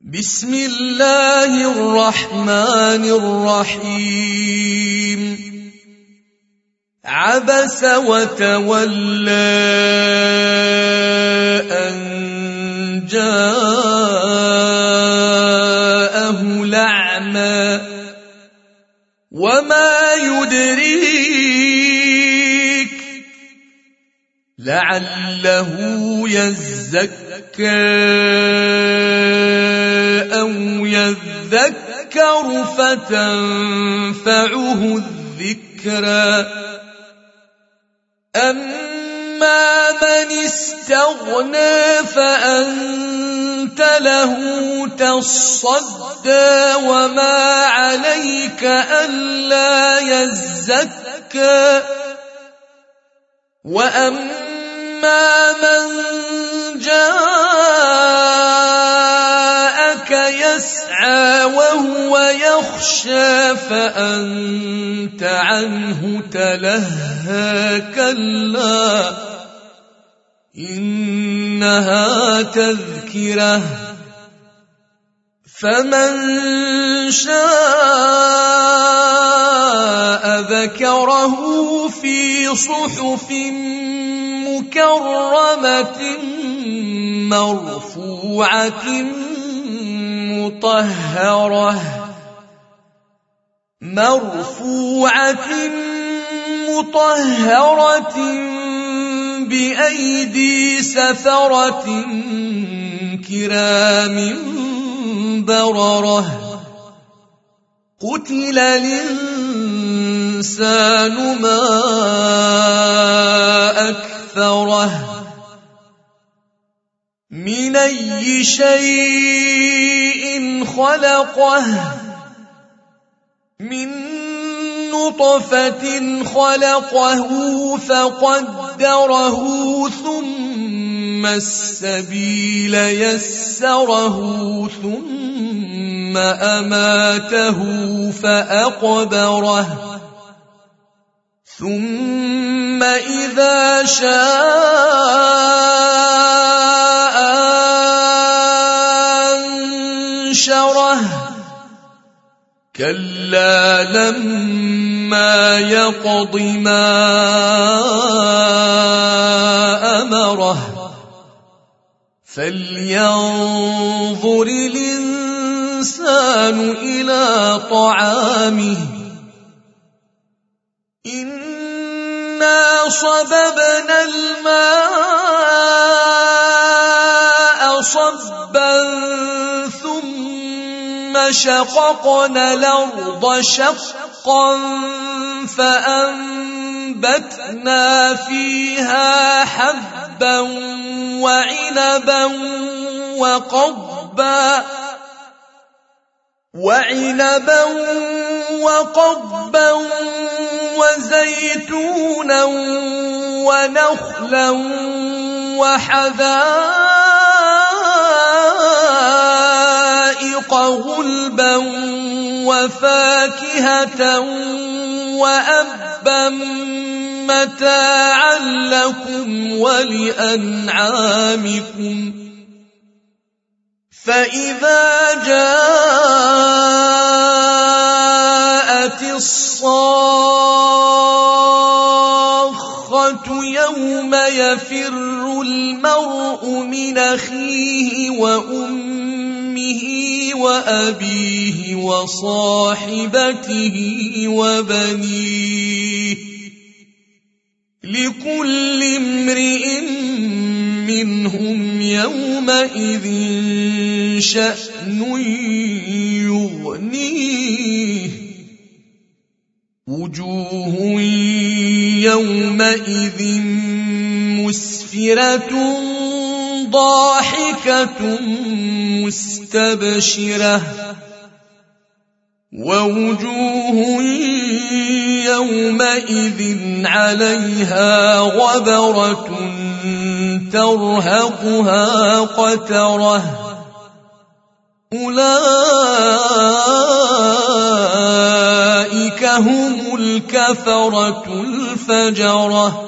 بسم الله الرحمن الرحيم عبس وتولى أن جاءه الأعمى وما يدريك لعله يزكى أو يذكر فتنفعه الذكرى أما من استغنى فأنت له تصدى وما عليك ألا يزكى وأما من جاءك يسعى وهو يخشى فأنت عنه تلهى كلا إنها تذكرة فمن شاء ذكره في صحف مكرمة مرفوعة مطهرة بأيدي سفرة كرام بررة قتل الإنسان ما أكفره من أي شيء خلقه من نطفة خلقه فقدره ثم السبيل يسره ثم أماته فأقبره ثم إذا شاء أنشره كلا لما يقض ما أمره فلينظر الإنسان إلى طعامه إنا صببنا الماء صبا ثم شققنا الأرض شقا فأنبتنا فيها حبا وعنبا وقضبا وزيتونا ونخلا وحدائق غلبا وفاكهة وأبا متاعا لكم ولأنعامكم فإذا جاءت الصاخة يوم يفر المرء من أخيه وأمه وأبيه وصاحبته وبنيه لكل امرئ منهم يومئذ شأن يغنيه وجوه يومئذ مسفرة ضاحكة مستبشرة ووجوه يومئذ عليها غبرة ترهقها قترة أولئك هم الكفرة الفجرة